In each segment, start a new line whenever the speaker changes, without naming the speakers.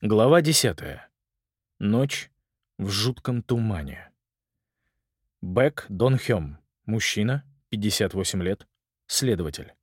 Глава 10. Ночь в жутком тумане. Бэк Дон Хём. Мужчина, 58 лет, следователь.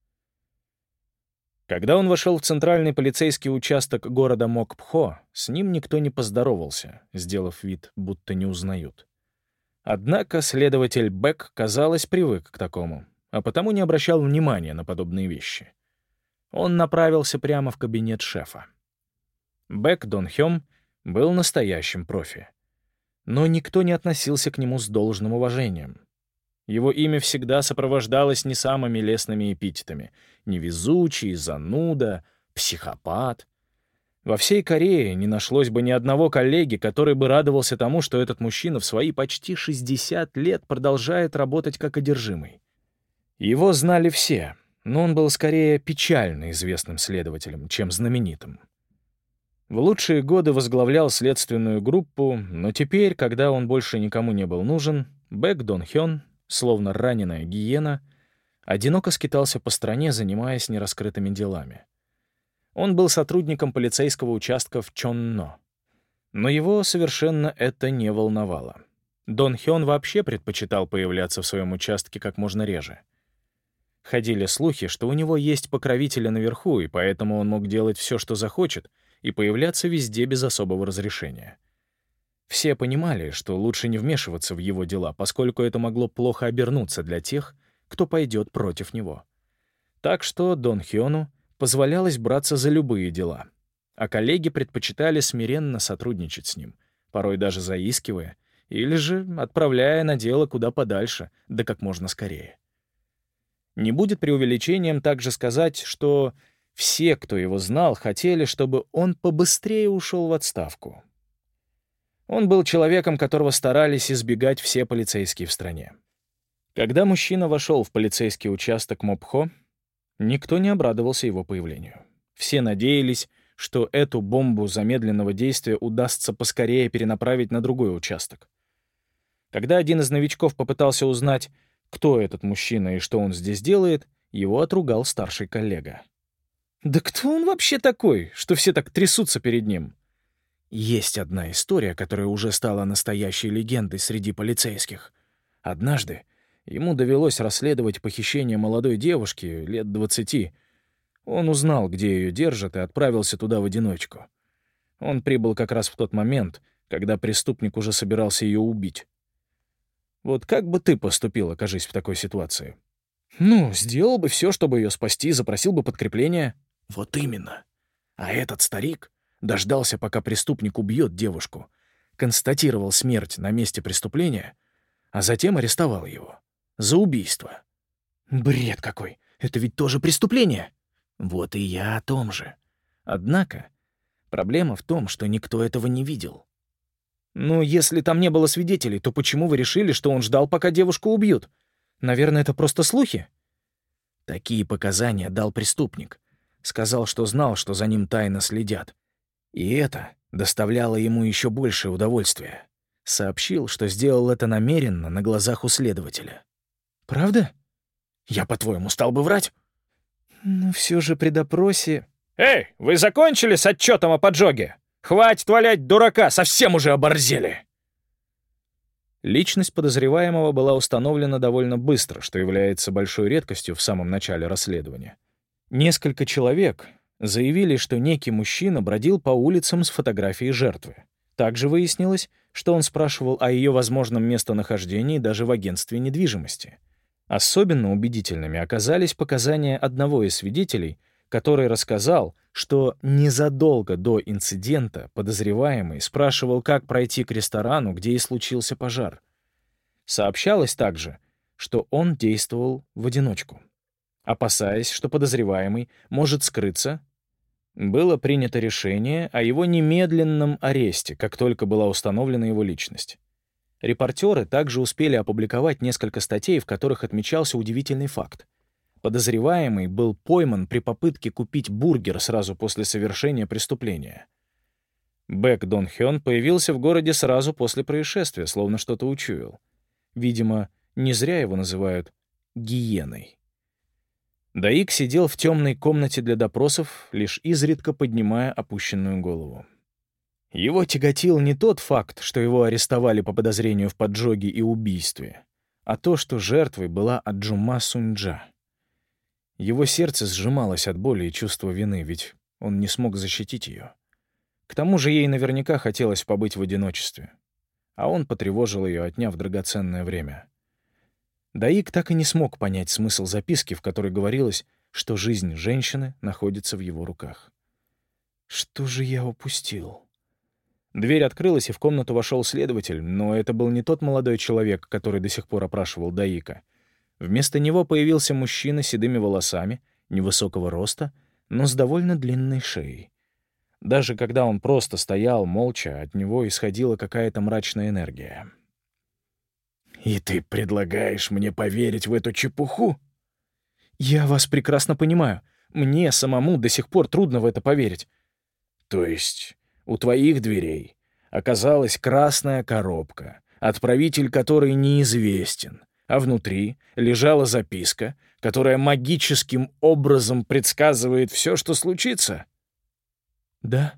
Когда он вошел в центральный полицейский участок города Мокпхо, с ним никто не поздоровался, сделав вид, будто не узнают. Однако следователь Бэк, казалось, привык к такому, а потому не обращал внимания на подобные вещи. Он направился прямо в кабинет шефа. Бэк Дон Хём был настоящим профи. Но никто не относился к нему с должным уважением. Его имя всегда сопровождалось не самыми лестными эпитетами: невезучий, зануда, психопат. Во всей Корее не нашлось бы ни одного коллеги, который бы радовался тому, что этот мужчина в свои почти 60 лет продолжает работать как одержимый. Его знали все, но он был скорее печально известным следователем, чем знаменитым. В лучшие годы возглавлял следственную группу, но теперь, когда он больше никому не был нужен, Бэк Дон Хён, словно раненая гиена, одиноко скитался по стране, занимаясь нераскрытыми делами. Он был сотрудником полицейского участка в Чонно. Но его совершенно это не волновало. Дон Хён вообще предпочитал появляться в своем участке как можно реже. Ходили слухи, что у него есть покровители наверху, и поэтому он мог делать все, что захочет, и появляться везде без особого разрешения. Все понимали, что лучше не вмешиваться в его дела, поскольку это могло плохо обернуться для тех, кто пойдет против него. Так что Дон Хёну позволялось браться за любые дела, а коллеги предпочитали смиренно сотрудничать с ним, порой даже заискивая, или же отправляя на дело куда подальше, да как можно скорее. Не будет преувеличением также сказать, что все, кто его знал, хотели, чтобы он побыстрее ушел в отставку. Он был человеком, которого старались избегать все полицейские в стране. Когда мужчина вошел в полицейский участок Мопхо, никто не обрадовался его появлению. Все надеялись, что эту бомбу замедленного действия удастся поскорее перенаправить на другой участок. Когда один из новичков попытался узнать, кто этот мужчина и что он здесь делает, его отругал старший коллега. «Да кто он вообще такой, что все так трясутся перед ним?» Есть одна история, которая уже стала настоящей легендой среди полицейских. Однажды ему довелось расследовать похищение молодой девушки лет 20. Он узнал, где ее держат, и отправился туда в одиночку. Он прибыл как раз в тот момент, когда преступник уже собирался ее убить. Вот как бы ты поступил, окажись в такой ситуации? Сделал бы все, чтобы ее спасти, запросил бы подкрепление. Вот именно. А этот старик дождался, пока преступник убьет девушку, констатировал смерть на месте преступления, а затем арестовал его за убийство. Бред какой! Это ведь тоже преступление! Вот и я о том же. Однако проблема в том, что никто этого не видел. Если там не было свидетелей, то почему вы решили, что он ждал, пока девушку убьют? Наверное, это просто слухи? Такие показания дал преступник. Сказал, что знал, что за ним тайно следят. И это доставляло ему еще большее удовольствие. Сообщил, что сделал это намеренно на глазах у следователя. «Правда? Я, по-твоему, стал бы врать?» Все же при допросе... «Эй, вы закончили с отчетом о поджоге? Хватит валять дурака, совсем уже оборзели!» Личность подозреваемого была установлена довольно быстро, что является большой редкостью в самом начале расследования. Несколько человек заявили, что некий мужчина бродил по улицам с фотографией жертвы. Также выяснилось, что он спрашивал о ее возможном местонахождении даже в агентстве недвижимости. Особенно убедительными оказались показания одного из свидетелей, который рассказал, что незадолго до инцидента подозреваемый спрашивал, как пройти к ресторану, где и случился пожар. Сообщалось также, что он действовал в одиночку. Опасаясь, что подозреваемый может скрыться, было принято решение о его немедленном аресте, как только была установлена его личность. Репортеры также успели опубликовать несколько статей, в которых отмечался удивительный факт. Подозреваемый был пойман при попытке купить бургер сразу после совершения преступления. Бэк Дон Хён появился в городе сразу после происшествия, словно что-то учуял. Видимо, не зря его называют «гиеной». Даик сидел в темной комнате для допросов, лишь изредка поднимая опущенную голову. Его тяготил не тот факт, что его арестовали по подозрению в поджоге и убийстве, а то, что жертвой была Аджума Сунджа. Его сердце сжималось от боли и чувства вины, ведь он не смог защитить ее. К тому же ей наверняка хотелось побыть в одиночестве, а он потревожил ее, отняв драгоценное время. Даик так и не смог понять смысл записки, в которой говорилось, что жизнь женщины находится в его руках. Что же я упустил? Дверь открылась, и в комнату вошел следователь, но это был не тот молодой человек, который до сих пор опрашивал Даика. Вместо него появился мужчина с седыми волосами, невысокого роста, но с довольно длинной шеей. Даже когда он просто стоял молча, от него исходила какая-то мрачная энергия. «И ты предлагаешь мне поверить в эту чепуху?» «Я вас прекрасно понимаю. Мне самому до сих пор трудно в это поверить». «То есть у твоих дверей оказалась красная коробка, отправитель которой неизвестен, а внутри лежала записка, которая магическим образом предсказывает все, что случится?» «Да».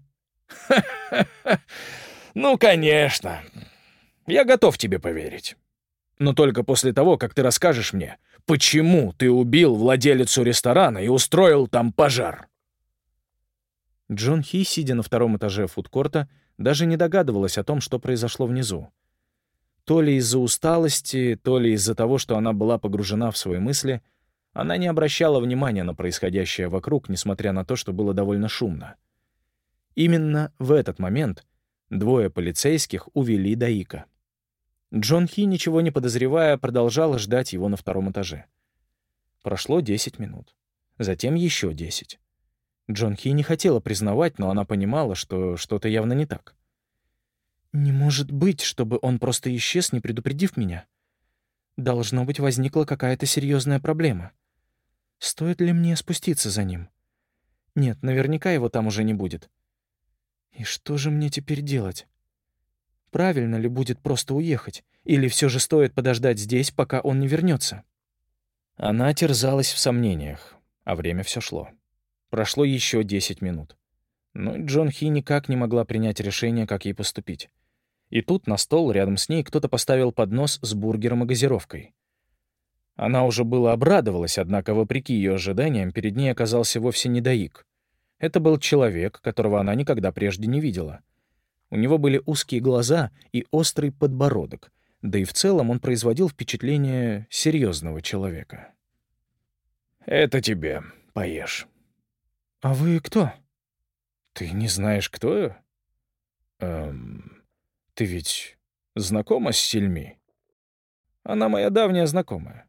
«Ну, конечно. Я готов тебе поверить. Но только после того, как ты расскажешь мне, почему ты убил владелицу ресторана и устроил там пожар». Джон Хи, сидя на втором этаже фудкорта, даже не догадывалась о том, что произошло внизу. То ли из-за усталости, то ли из-за того, что она была погружена в свои мысли, она не обращала внимания на происходящее вокруг, несмотря на то, что было довольно шумно. Именно в этот момент двое полицейских увели Даика. Джон Хи, ничего не подозревая, продолжала ждать его на втором этаже. Прошло 10 минут. Затем еще 10. Джон Хи не хотела признавать, но она понимала, что что-то явно не так. «Не может быть, чтобы он просто исчез, не предупредив меня. Должно быть, возникла какая-то серьезная проблема. Стоит ли мне спуститься за ним? Нет, наверняка его там уже не будет. И что же мне теперь делать? Правильно ли будет просто уехать? Или все же стоит подождать здесь, пока он не вернется?» Она терзалась в сомнениях, а время все шло. Прошло еще 10 минут. Но Джон Хи никак не могла принять решение, как ей поступить. И тут на стол рядом с ней кто-то поставил поднос с бургером и газировкой. Она уже было обрадовалась, однако, вопреки ее ожиданиям, перед ней оказался вовсе не Даик. Это был человек, которого она никогда прежде не видела. У него были узкие глаза и острый подбородок, да и в целом он производил впечатление серьезного человека. «Это тебе. Поешь». «А вы кто?» «Ты не знаешь, кто я?» Ты ведь знакома с Сильми?» «Она моя давняя знакомая».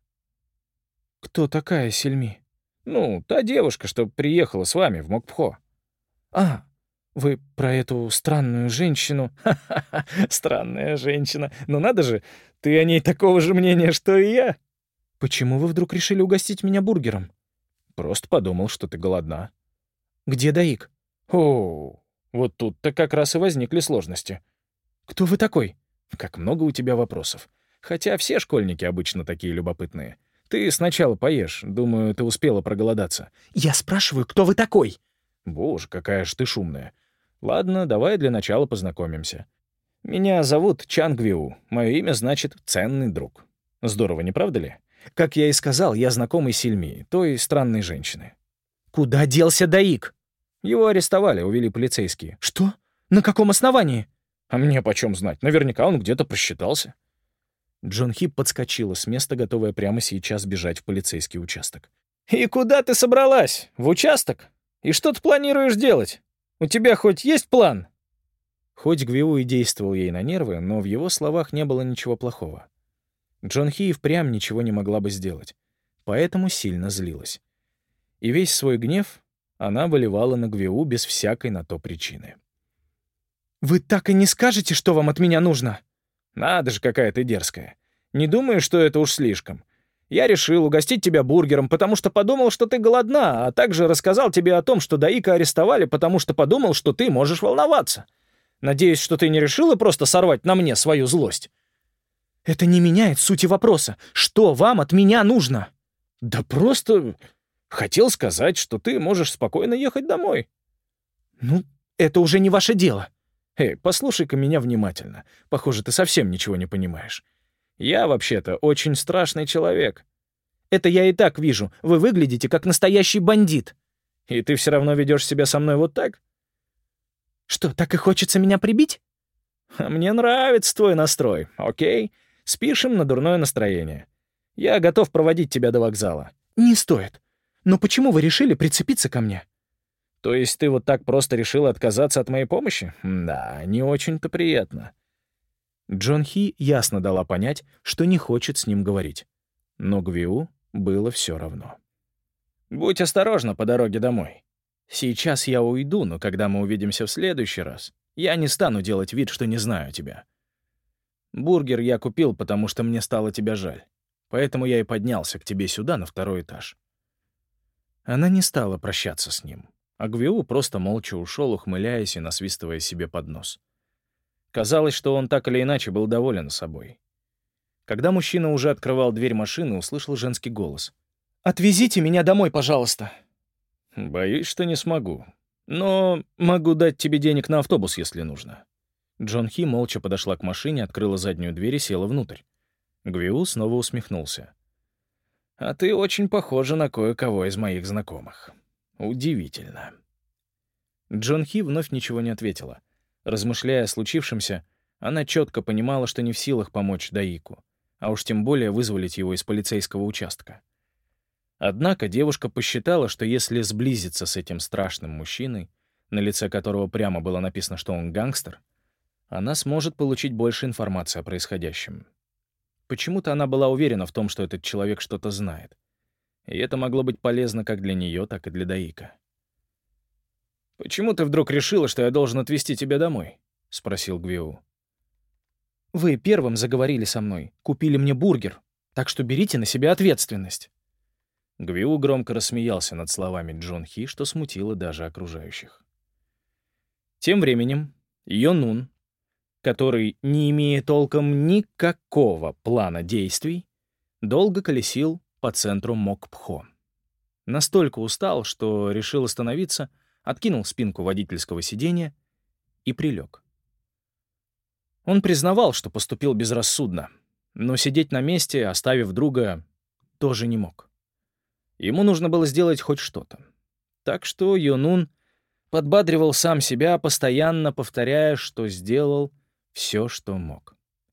«Кто такая Сильми?» «Ну, та девушка, что приехала с вами в Мокпхо». «А, вы про эту странную женщину?» «Ха-ха-ха, странная женщина. Ну надо же, ты о ней такого же мнения, что и я». «Почему вы вдруг решили угостить меня бургером?» «Просто подумал, что ты голодна». «Где Даик?» «О, вот тут-то как раз и возникли сложности». «Кто вы такой?» «Как много у тебя вопросов. Хотя все школьники обычно такие любопытные. Ты сначала поешь. Думаю, ты успела проголодаться». «Я спрашиваю, кто вы такой?» «Боже, какая ж ты шумная. Ладно, давай для начала познакомимся. Меня зовут Чангвиу. Мое имя значит «ценный друг». Здорово, не правда ли? Как я и сказал, я знакомый Сильми, той странной женщины». «Куда делся Даик?» «Его арестовали, увели полицейские». «Что? На каком основании?» «А мне почем знать? Наверняка он где-то просчитался». Джон Хи подскочила с места, готовая прямо сейчас бежать в полицейский участок. «И куда ты собралась? В участок? И что ты планируешь делать? У тебя хоть есть план?» Хоть Гвиу и действовал ей на нервы, но в его словах не было ничего плохого. Джон Хи впрямь ничего не могла бы сделать, поэтому сильно злилась. И весь свой гнев она выливала на Гвиу без всякой на то причины. «Вы так и не скажете, что вам от меня нужно?» «Надо же, какая ты дерзкая. Не думаю, что это уж слишком. Я решил угостить тебя бургером, потому что подумал, что ты голодна, а также рассказал тебе о том, что Даика арестовали, потому что подумал, что ты можешь волноваться. Надеюсь, что ты не решила просто сорвать на мне свою злость?» «Это не меняет сути вопроса. Что вам от меня нужно?» «Да просто хотел сказать, что ты можешь спокойно ехать домой». «Ну, это уже не ваше дело». Эй, послушай-ка меня внимательно. Похоже, ты совсем ничего не понимаешь. Я, вообще-то, очень страшный человек.
Это я и так вижу. Вы выглядите как настоящий бандит.
И ты все равно ведешь себя со мной вот так?
Что, так и хочется меня прибить?
Мне нравится твой настрой, окей? Спишем на дурное настроение. Я готов проводить тебя до вокзала.
Не стоит. Но почему вы решили прицепиться ко мне?
То есть ты вот так просто решил отказаться от моей помощи? Да, не очень-то приятно. Джон Хи ясно дала понять, что не хочет с ним говорить. Но Гвиу было все равно. «Будь осторожна по дороге домой. Сейчас я уйду, но когда мы увидимся в следующий раз, я не стану делать вид, что не знаю тебя. Бургер я купил, потому что мне стало тебя жаль. Поэтому я и поднялся к тебе сюда, на второй этаж». Она не стала прощаться с ним, а Гвиу просто молча ушел, ухмыляясь и насвистывая себе под нос. Казалось, что он так или иначе был доволен собой. Когда мужчина уже открывал дверь машины, услышал женский голос.
«Отвезите меня домой, пожалуйста».
«Боюсь, что не смогу. Но могу дать тебе денег на автобус, если нужно». Джон Хи молча подошла к машине, открыла заднюю дверь и села внутрь. Гвиу снова усмехнулся. «А ты очень похожа на кое-кого из моих знакомых. Удивительно». Джон Хи вновь ничего не ответила. Размышляя о случившемся, она четко понимала, что не в силах помочь Даику, а уж тем более вызволить его из полицейского участка. Однако девушка посчитала, что если сблизиться с этим страшным мужчиной, на лице которого прямо было написано, что он гангстер, она сможет получить больше информации о происходящем. Почему-то она была уверена в том, что этот человек что-то знает. И это могло быть полезно как для нее, так и для Даика. «Почему ты вдруг решила, что я должен отвезти тебя домой?» — спросил Гвиу.
«Вы первым заговорили со мной, купили мне бургер, так что берите на себя ответственность».
Гвиу громко рассмеялся над словами Джон Хи, что смутило даже окружающих. Тем временем Йонун, который, не имея толком никакого плана действий, долго колесил по центру Мокпхо. Настолько устал, что решил остановиться, откинул спинку водительского сиденья и прилег. Он признавал, что поступил безрассудно, но сидеть на месте, оставив друга, тоже не мог. Ему нужно было сделать хоть что-то. Так что Йонун подбадривал сам себя, постоянно повторяя, что сделал все, что мог.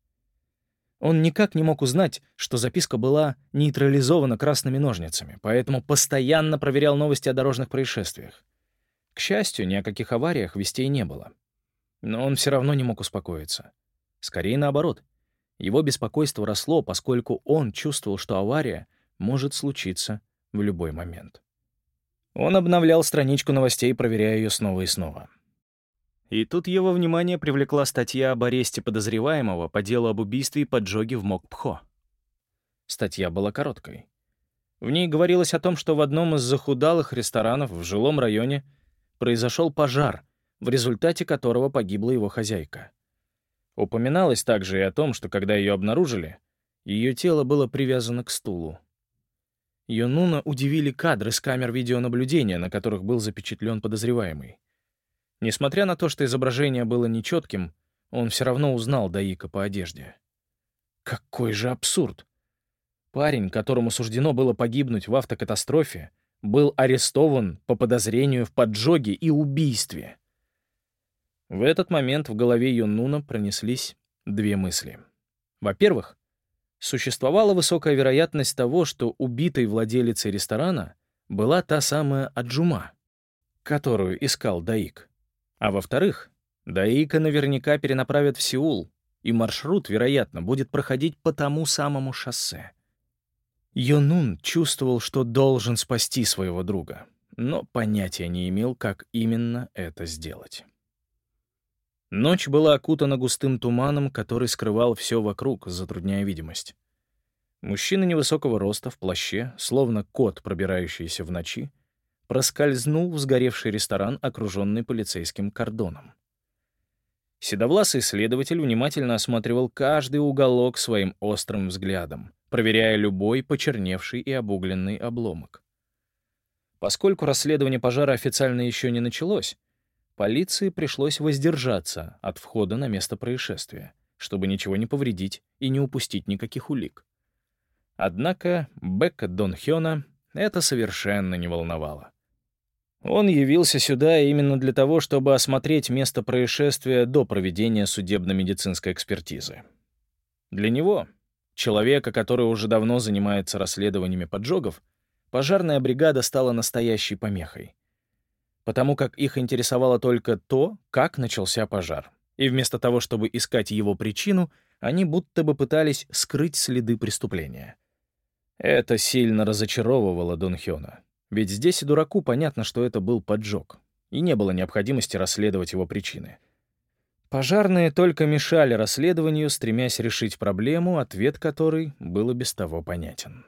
Он никак не мог узнать, что записка была нейтрализована красными ножницами, поэтому постоянно проверял новости о дорожных происшествиях. К счастью, ни о каких авариях вестей не было. Но он все равно не мог успокоиться. Скорее наоборот. Его беспокойство росло, поскольку он чувствовал, что авария может случиться в любой момент. Он обновлял страничку новостей, проверяя ее снова и снова. И тут его внимание привлекла статья об аресте подозреваемого по делу об убийстве и поджоге в Мокпхо. Статья была короткой. В ней говорилось о том, что в одном из захудалых ресторанов в жилом районе произошел пожар, в результате которого погибла его хозяйка. Упоминалось также и о том, что когда ее обнаружили, ее тело было привязано к стулу. Йонуна удивили кадры с камер видеонаблюдения, на которых был запечатлен подозреваемый. Несмотря на то, что изображение было нечетким, он все равно узнал Даика по одежде. Какой же абсурд! Парень, которому суждено было погибнуть в автокатастрофе, был арестован по подозрению в поджоге и убийстве. В этот момент в голове Йонуна пронеслись две мысли. Во-первых, существовала высокая вероятность того, что убитой владелицей ресторана была та самая Аджума, которую искал Даик. А во-вторых, Даика наверняка перенаправят в Сеул, и маршрут, вероятно, будет проходить по тому самому шоссе. Йонун чувствовал, что должен спасти своего друга, но понятия не имел, как именно это сделать. Ночь была окутана густым туманом, который скрывал все вокруг, затрудняя видимость. Мужчина невысокого роста в плаще, словно кот, пробирающийся в ночи, проскользнул в сгоревший ресторан, окруженный полицейским кордоном. Седовласый следователь внимательно осматривал каждый уголок своим острым взглядом, проверяя любой почерневший и обугленный обломок. Поскольку расследование пожара официально еще не началось, полиции пришлось воздержаться от входа на место происшествия, чтобы ничего не повредить и не упустить никаких улик. Однако Бека Донхёна это совершенно не волновало. Он явился сюда именно для того, чтобы осмотреть место происшествия до проведения судебно-медицинской экспертизы. Для него, человека, который уже давно занимается расследованиями поджогов, пожарная бригада стала настоящей помехой, потому как их интересовало только то, как начался пожар. И вместо того, чтобы искать его причину, они будто бы пытались скрыть следы преступления. Это сильно разочаровывало Донхёна. Ведь здесь и дураку понятно, что это был поджог, и не было необходимости расследовать его причины. Пожарные только мешали расследованию, стремясь решить проблему, ответ которой был и без того понятен.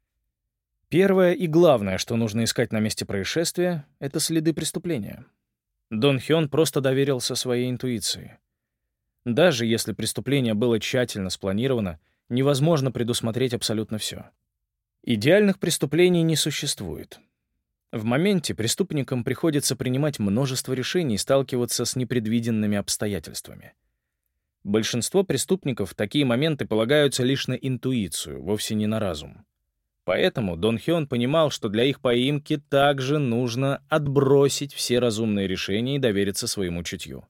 Первое и главное, что нужно искать на месте происшествия, — это следы преступления. Донхён просто доверился своей интуиции. Даже если преступление было тщательно спланировано, невозможно предусмотреть абсолютно все. Идеальных преступлений не существует. В моменте преступникам приходится принимать множество решений и сталкиваться с непредвиденными обстоятельствами. Большинство преступников в такие моменты полагаются лишь на интуицию, вовсе не на разум. Поэтому Донхён понимал, что для их поимки также нужно отбросить все разумные решения и довериться своему чутью.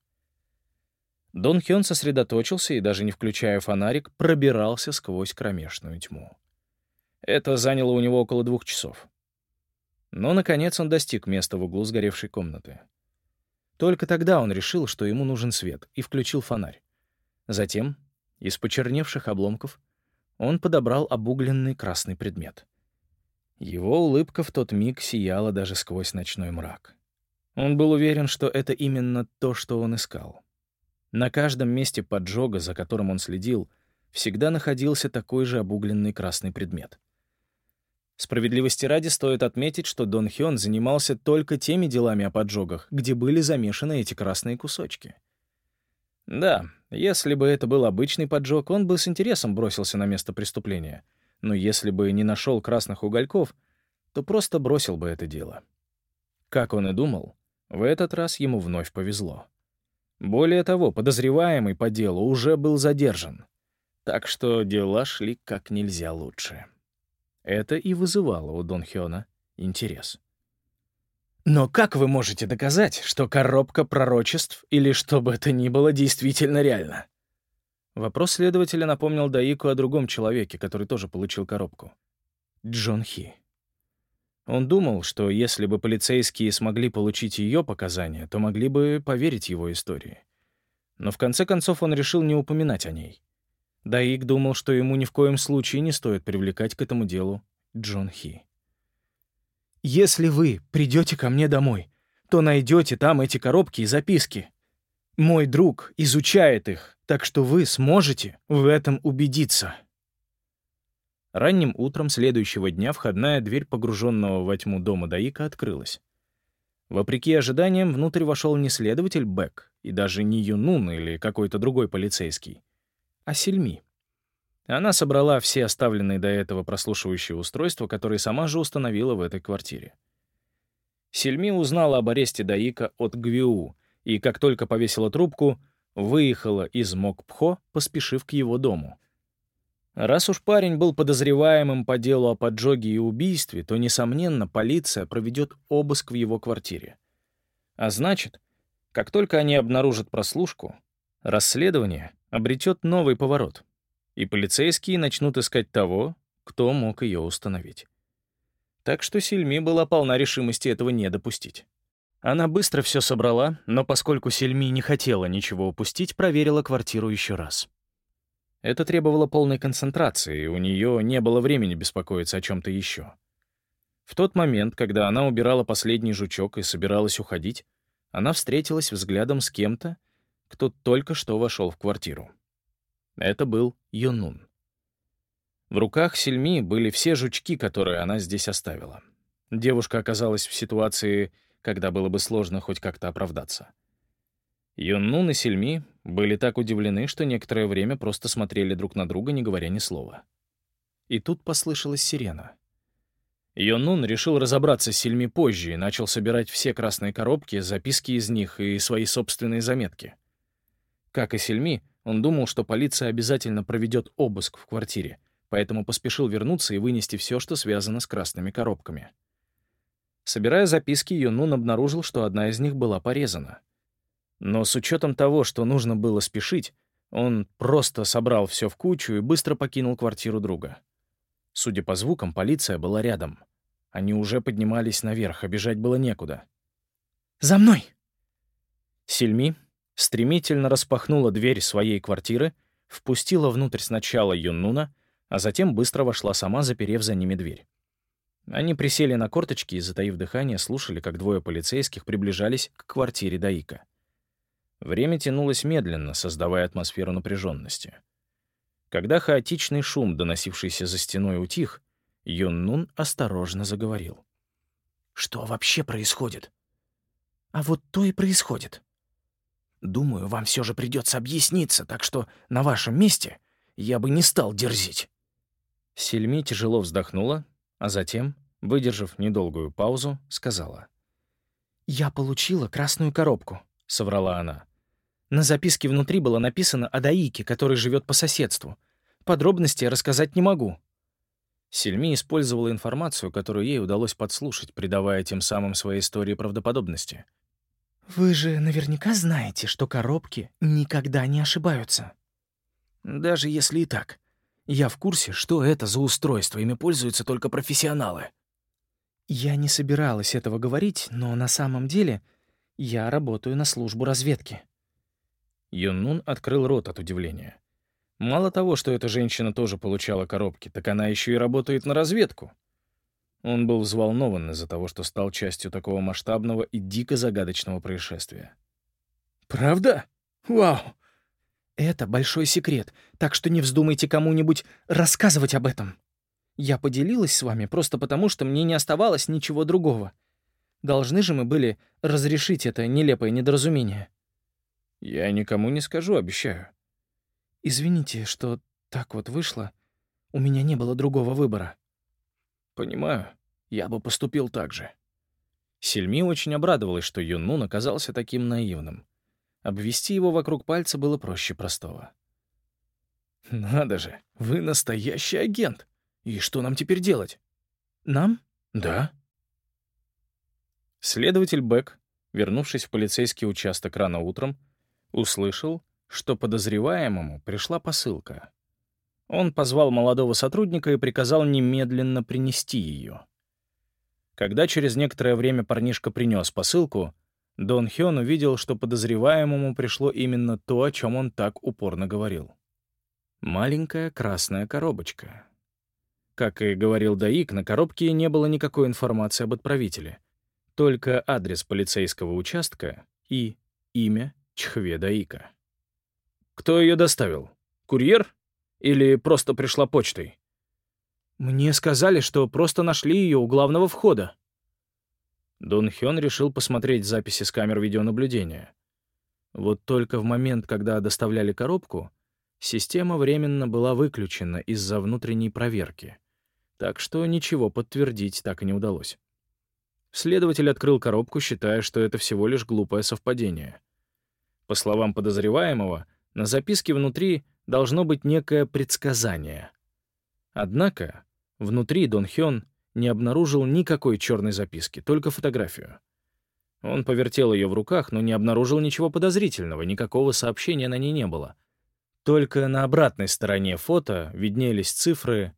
Донхён сосредоточился и, даже не включая фонарик, пробирался сквозь кромешную тьму. Это заняло у него около 2 часов. Но, наконец, он достиг места в углу сгоревшей комнаты. Только тогда он решил, что ему нужен свет, и включил фонарь. Затем, из почерневших обломков, он подобрал обугленный красный предмет. Его улыбка в тот миг сияла даже сквозь ночной мрак. Он был уверен, что это именно то, что он искал. На каждом месте поджога, за которым он следил, всегда находился такой же обугленный красный предмет. Справедливости ради стоит отметить, что Донхён занимался только теми делами о поджогах, где были замешаны эти красные кусочки. Да, если бы это был обычный поджог, он бы с интересом бросился на место преступления. Но если бы не нашел красных угольков, то просто бросил бы это дело. Как он и думал, в этот раз ему вновь повезло. Более того, подозреваемый по делу уже был задержан. Так что дела шли как нельзя лучше. Это и вызывало у Донхёна интерес. Но как вы можете доказать, что коробка пророчеств или что бы это ни было действительно реально? Вопрос следователя напомнил Даику о другом человеке, который тоже получил коробку. Джон Хи. Он думал, что если бы полицейские смогли получить ее показания, то могли бы поверить его истории. Но в конце концов он решил не упоминать о ней. Даик думал, что ему ни в коем случае не стоит привлекать к этому делу Джон Хи. «Если вы придете ко мне домой, то найдете там эти коробки и записки. Мой друг изучает их, так что вы сможете в этом убедиться». Ранним утром следующего дня входная дверь погруженного во тьму дома Даика открылась. Вопреки ожиданиям, внутрь вошел не следователь Бек и даже не Юнун или какой-то другой полицейский, а Сильми. Она собрала все оставленные до этого прослушивающие устройства, которые сама же установила в этой квартире. Сильми узнала об аресте Даика от Гвиу и, как только повесила трубку, выехала из Мокпхо, поспешив к его дому. Раз уж парень был подозреваемым по делу о поджоге и убийстве, то, несомненно, полиция проведет обыск в его квартире. А значит, как только они обнаружат прослушку, расследование обретет новый поворот, и полицейские начнут искать того, кто мог ее установить. Так что Сильми была полна решимости этого не допустить. Она быстро все собрала, но поскольку Сильми не хотела ничего упустить, проверила квартиру еще раз. Это требовало полной концентрации, и у нее не было времени беспокоиться о чем-то еще. В тот момент, когда она убирала последний жучок и собиралась уходить, она встретилась взглядом с кем-то, кто только что вошел в квартиру. Это был Юнун. В руках Сильми были все жучки, которые она здесь оставила. Девушка оказалась в ситуации, когда было бы сложно хоть как-то оправдаться. Юнун и Сильми были так удивлены, что некоторое время просто смотрели друг на друга, не говоря ни слова. И тут послышалась сирена. Йоннун решил разобраться с Сильми позже и начал собирать все красные коробки, записки из них и свои собственные заметки. Как и Сильми, он думал, что полиция обязательно проведет обыск в квартире, поэтому поспешил вернуться и вынести все, что связано с красными коробками. Собирая записки, Йоннун обнаружил, что одна из них была порезана. Но с учетом того, что нужно было спешить, он просто собрал все в кучу и быстро покинул квартиру друга. Судя по звукам, полиция была рядом. Они уже поднимались наверх, а бежать было некуда.
«За мной!»
Сильми стремительно распахнула дверь своей квартиры, впустила внутрь сначала Юннуна, а затем быстро вошла сама, заперев за ними дверь. Они присели на корточки и, затаив дыхание, слушали, как двое полицейских приближались к квартире Даика. Время тянулось медленно, создавая атмосферу напряженности. Когда хаотичный шум, доносившийся за стеной, утих, Юннун осторожно заговорил.
«Что вообще происходит?» «А вот то и происходит. Думаю, вам все же придется объясниться, так что на вашем месте я бы не стал дерзить».
Сильми тяжело вздохнула, а затем, выдержав недолгую паузу, сказала.
«Я получила красную коробку», —
соврала она.
«На записке внутри было написано о Даике, который живет по соседству. Подробности я рассказать не могу».
Сильми использовала информацию, которую ей удалось подслушать, придавая тем самым своей истории правдоподобности.
«Вы же наверняка знаете, что коробки никогда не ошибаются». «Даже если и так. Я в курсе, что это за устройство, ими пользуются только профессионалы». «Я не собиралась этого говорить, но на самом деле я работаю на службу разведки».
Юннун открыл рот от удивления. Мало того, что эта женщина тоже получала коробки, так она еще и работает на разведку. Он был взволнован из-за того, что стал частью такого масштабного и дико загадочного происшествия.
«Правда? Вау! Это большой секрет, так что не вздумайте кому-нибудь рассказывать об этом. Я поделилась с вами просто потому, что мне не оставалось ничего другого. Должны же мы были разрешить это нелепое недоразумение».
«Я никому не скажу, обещаю».
«Извините, что так вот вышло. У меня не было другого выбора».
«Понимаю. Я бы поступил так же». Сильми очень обрадовалась, что Юннун оказался таким наивным. Обвести его вокруг пальца было проще простого.
«Надо же, вы настоящий агент. И что нам теперь делать?»
«Нам?»
«Да».
Следователь Бек, вернувшись в полицейский участок рано утром, услышал, что подозреваемому пришла посылка. Он позвал молодого сотрудника и приказал немедленно принести ее. Когда через некоторое время парнишка принес посылку, Дон Хён увидел, что подозреваемому пришло именно то, о чем он так упорно говорил. Маленькая красная коробочка. Как и говорил Даик, на коробке не было никакой информации об отправителе, только адрес полицейского участка и имя Чхве Даика. Кто ее доставил? Курьер? Или просто пришла почтой?
«Мне сказали, что просто нашли ее у главного входа».
Дон Хён решил посмотреть записи с камер видеонаблюдения. Вот только в момент, когда доставляли коробку, система временно была выключена из-за внутренней проверки, так что ничего подтвердить так и не удалось. Следователь открыл коробку, считая, что это всего лишь глупое совпадение. По словам подозреваемого, на записке внутри должно быть некое предсказание. Однако внутри Дон Хён не обнаружил никакой черной записки, только фотографию. Он повертел ее в руках, но не обнаружил ничего подозрительного, никакого сообщения на ней не было. Только на обратной стороне фото виднелись цифры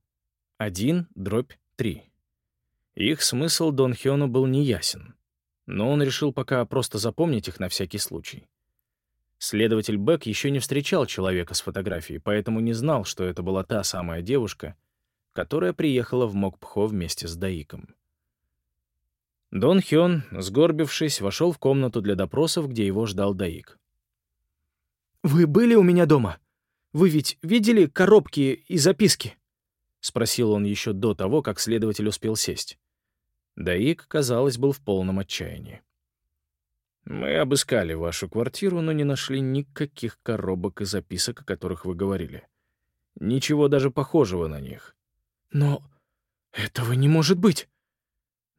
1/3. Их смысл Дон Хёну был неясен, но он решил пока просто запомнить их на всякий случай. Следователь Бек еще не встречал человека с фотографией, поэтому не знал, что это была та самая девушка, которая приехала в Мокпхо вместе с Даиком. Дон Хён, сгорбившись, вошел в комнату для допросов, где его ждал Даик.
«Вы были у меня дома? Вы ведь видели коробки и записки?»
— спросил он еще до того, как следователь успел сесть. Даик, казалось, был в полном отчаянии. «Мы обыскали вашу квартиру, но не нашли никаких коробок и записок, о которых вы говорили. Ничего даже похожего на них».
«Но этого не может быть!»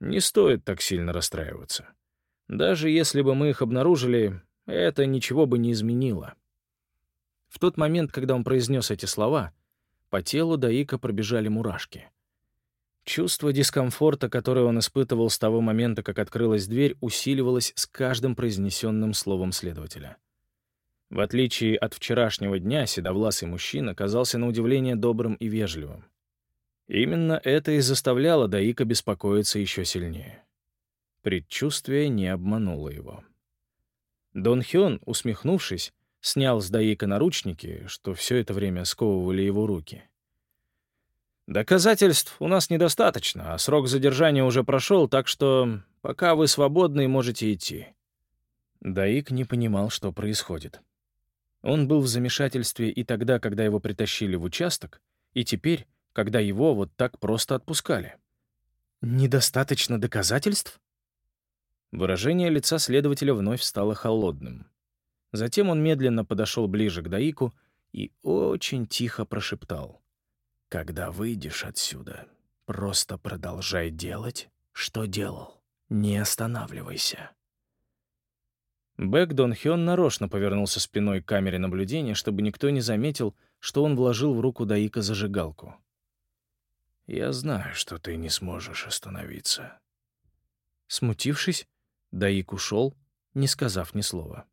Не стоит так сильно расстраиваться. Даже если бы мы их обнаружили, это ничего бы не изменило. В тот момент, когда он произнес эти слова, по телу Даика пробежали мурашки. Чувство дискомфорта, которое он испытывал с того момента, как открылась дверь, усиливалось с каждым произнесенным словом следователя. В отличие от вчерашнего дня, седовласый мужчина казался на удивление добрым и вежливым. Именно это и заставляло Даика беспокоиться еще сильнее. Предчувствие не обмануло его. Дон Хён, усмехнувшись, снял с Даика наручники, что все это время сковывали его руки. «Доказательств у нас недостаточно, а срок задержания уже прошел, так что пока вы свободны и можете идти». Даик не понимал, что происходит. Он был в замешательстве и тогда, когда его притащили в участок, и теперь, когда его вот так просто отпускали. «Недостаточно доказательств?» Выражение лица следователя вновь стало холодным. Затем он медленно подошел ближе к Даику и очень тихо прошептал: «Когда выйдешь отсюда, просто продолжай делать, что делал. Не останавливайся». Бэк Дон Хён нарочно повернулся спиной к камере наблюдения, чтобы никто не заметил, что он вложил в руку Даика зажигалку. «Я знаю, что ты не сможешь остановиться». Смутившись, Даик ушел, не сказав ни слова.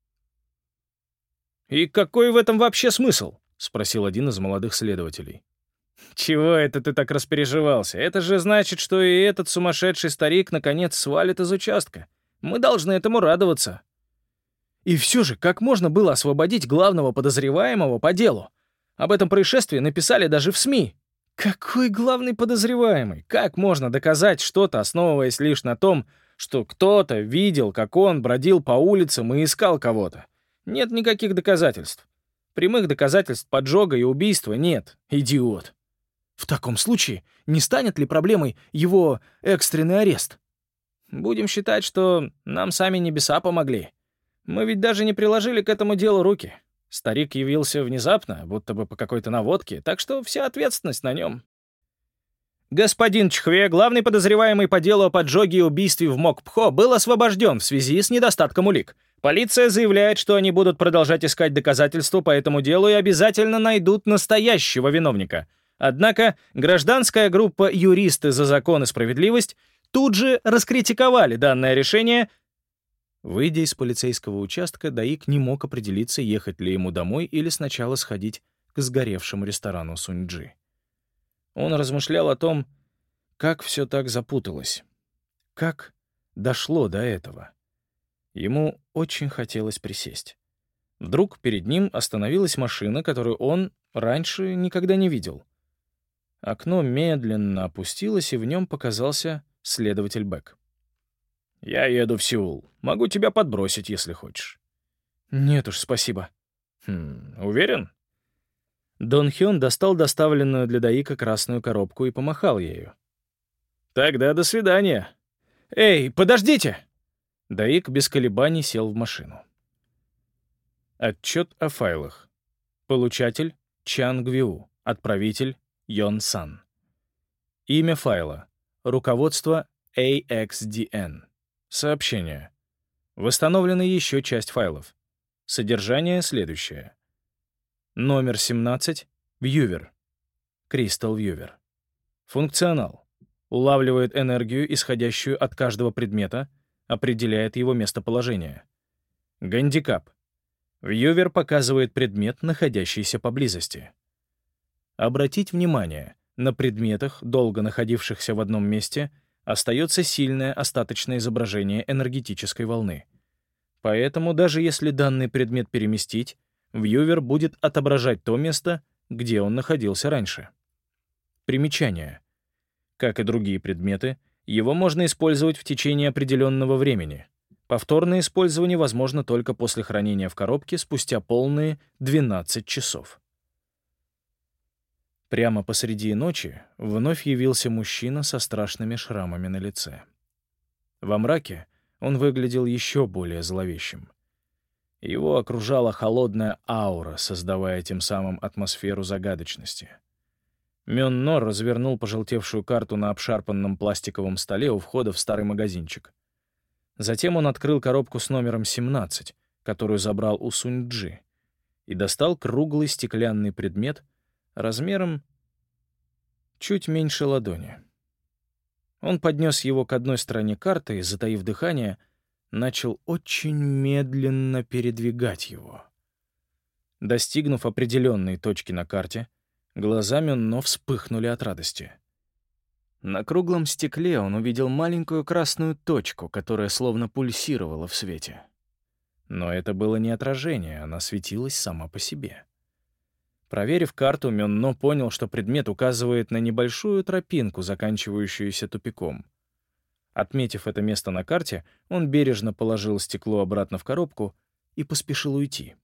«И какой в этом вообще смысл?» — спросил один из молодых следователей. «Чего это ты так распереживался? Это же значит, что и этот сумасшедший старик наконец свалит из участка. Мы должны этому радоваться». И все же, как можно было освободить главного подозреваемого по делу? Об этом происшествии написали даже в СМИ. Какой главный подозреваемый? Как можно доказать что-то, основываясь лишь на том, что кто-то видел, как он бродил по улицам и искал кого-то? Нет никаких доказательств. Прямых доказательств поджога и убийства нет, идиот. В таком случае не станет ли проблемой его экстренный арест? Будем считать, что нам сами небеса помогли. Мы ведь даже не приложили к этому делу руки. Старик явился внезапно, будто бы по какой-то наводке, так что вся ответственность на нем. Господин Чхве, главный подозреваемый по делу о поджоге и убийстве в Мокпхо, был освобожден в связи с недостатком улик. Полиция заявляет, что они будут продолжать искать доказательства по этому делу и обязательно найдут настоящего виновника. Однако гражданская группа «Юристы за закон и справедливость» тут же раскритиковали данное решение. Выйдя из полицейского участка, Даик не мог определиться, ехать ли ему домой или сначала сходить к сгоревшему ресторану Суньчжи. Он размышлял о том, как все так запуталось, как дошло до этого. Ему очень хотелось присесть. Вдруг перед ним остановилась машина, которую он раньше никогда не видел. Окно медленно опустилось, и в нем показался следователь Бэк. «Я еду в Сеул. Могу тебя подбросить, если хочешь». «Нет уж, спасибо». Уверен?» Дон Хён достал доставленную для Даика красную коробку и помахал ею. «Тогда до свидания». «Эй, подождите!» Даик без колебаний сел в машину. Отчет о файлах. Получатель — Чан Гвиу. Отправитель — Йон Сан. Имя файла. Руководство AXDN. Сообщение. Восстановлена еще часть файлов. Содержание следующее. Номер 17. Вьювер. Crystal Viewer. Функционал. Улавливает энергию, исходящую от каждого предмета, определяет его местоположение. Гандикап. Вьювер показывает предмет, находящийся поблизости. Обратить внимание, на предметах, долго находившихся в одном месте, остается сильное остаточное изображение энергетической волны. Поэтому даже если данный предмет переместить, вьювер будет отображать то место, где он находился раньше. Примечание. Как и другие предметы, его можно использовать в течение определенного времени. Повторное использование возможно только после хранения в коробке спустя полные 12 часов. Прямо посреди ночи вновь явился мужчина со страшными шрамами на лице. Во мраке он выглядел еще более зловещим. Его окружала холодная аура, создавая тем самым атмосферу загадочности. Мённо развернул пожелтевшую карту на обшарпанном пластиковом столе у входа в старый магазинчик. Затем он открыл коробку с номером 17, которую забрал у Сунь-Джи, и достал круглый стеклянный предмет размером чуть меньше ладони. Он поднес его к одной стороне карты и, затаив дыхание, начал очень медленно передвигать его. Достигнув определенной точки на карте, глаза Мённо вспыхнули от радости. На круглом стекле он увидел маленькую красную точку, которая словно пульсировала в свете. Но это было не отражение, она светилась сама по себе. Проверив карту, Мённо понял, что предмет указывает на небольшую тропинку, заканчивающуюся тупиком. Отметив это место на карте, он бережно положил стекло обратно в коробку и поспешил уйти.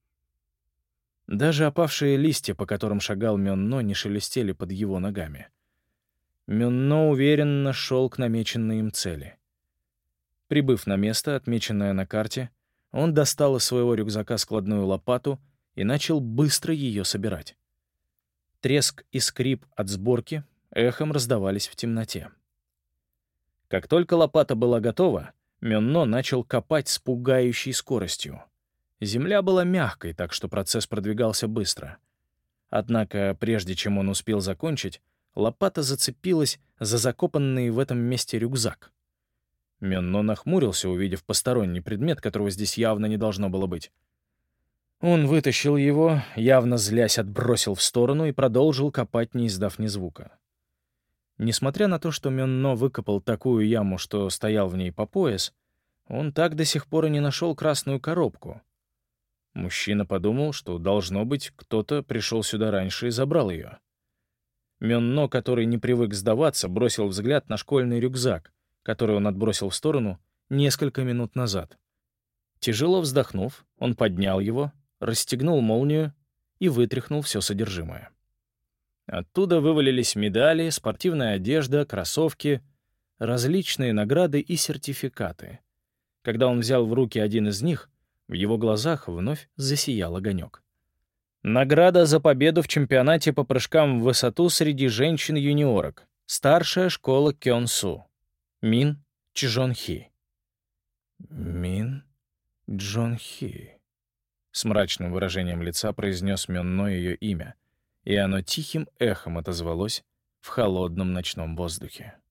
Даже опавшие листья, по которым шагал Мённо, не шелестели под его ногами. Мённо уверенно шел к намеченной им цели. Прибыв на место, отмеченное на карте, он достал из своего рюкзака складную лопату и начал быстро ее собирать. Треск и скрип от сборки эхом раздавались в темноте. Как только лопата была готова, Мённо начал копать с пугающей скоростью. Земля была мягкой, так что процесс продвигался быстро. Однако, прежде чем он успел закончить, лопата зацепилась за закопанный в этом месте рюкзак. Мённо нахмурился, увидев посторонний предмет, которого здесь явно не должно было быть. Он вытащил его, явно злясь, отбросил в сторону и продолжил копать, не издав ни звука. Несмотря на то, что Мённо выкопал такую яму, что стоял в ней по пояс, он так до сих пор и не нашел красную коробку. Мужчина подумал, что, должно быть, кто-то пришел сюда раньше и забрал ее. Мённо, который не привык сдаваться, бросил взгляд на школьный рюкзак, который он отбросил в сторону несколько минут назад. Тяжело вздохнув, он поднял его, расстегнул молнию и вытряхнул все содержимое. Оттуда вывалились медали, спортивная одежда, кроссовки, различные награды и сертификаты. Когда он взял в руки один из них, в его глазах вновь засиял огонек. Награда за победу в чемпионате по прыжкам в высоту среди женщин-юниорок. Старшая школа Кёнсу. Мин Чжонхи. Мин Чжонхи. С мрачным выражением лица произнес Мённо ее имя, и оно тихим эхом отозвалось в холодном ночном воздухе.